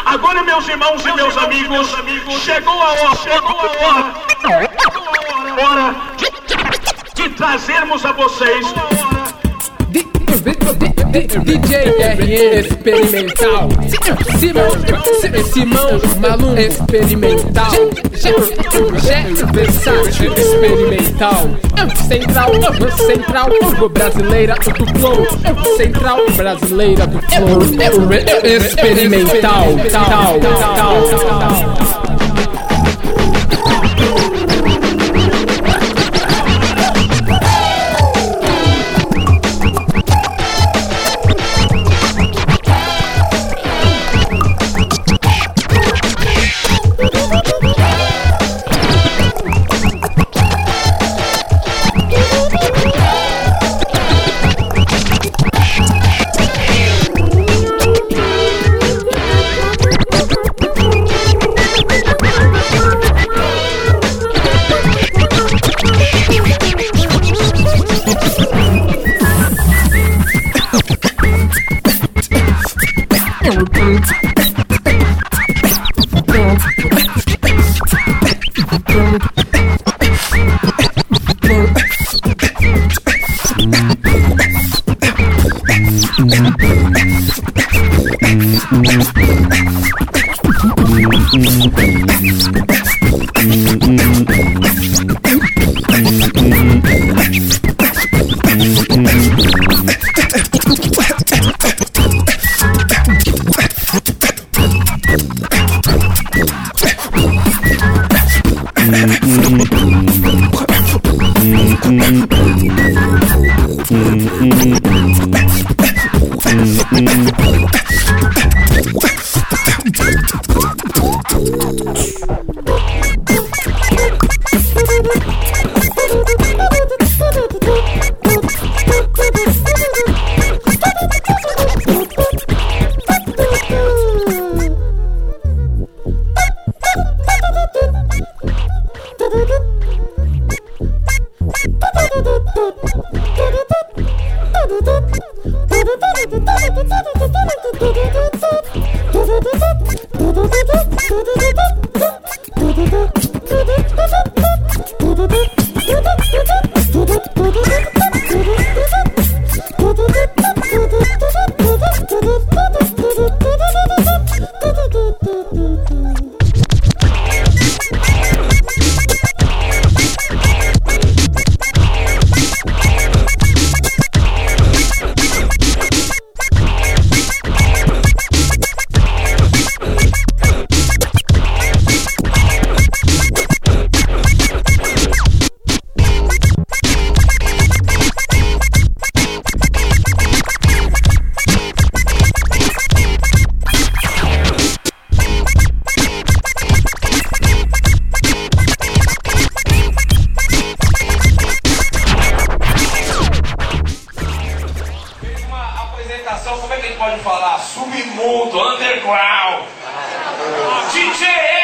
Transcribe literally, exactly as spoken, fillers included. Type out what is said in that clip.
Agora, meus irmãos e meus amigos, chegou a hora, chegou a hora, hora de trazermos a vocês D J R E experimental, Simão, Simão, Malum experimental, Jet versátil experimental, Central, Central brasileira do flow, Central brasileira do flow, experimental, tal, tal, tal. Como é que a gente pode falar? Submundo, underground. D J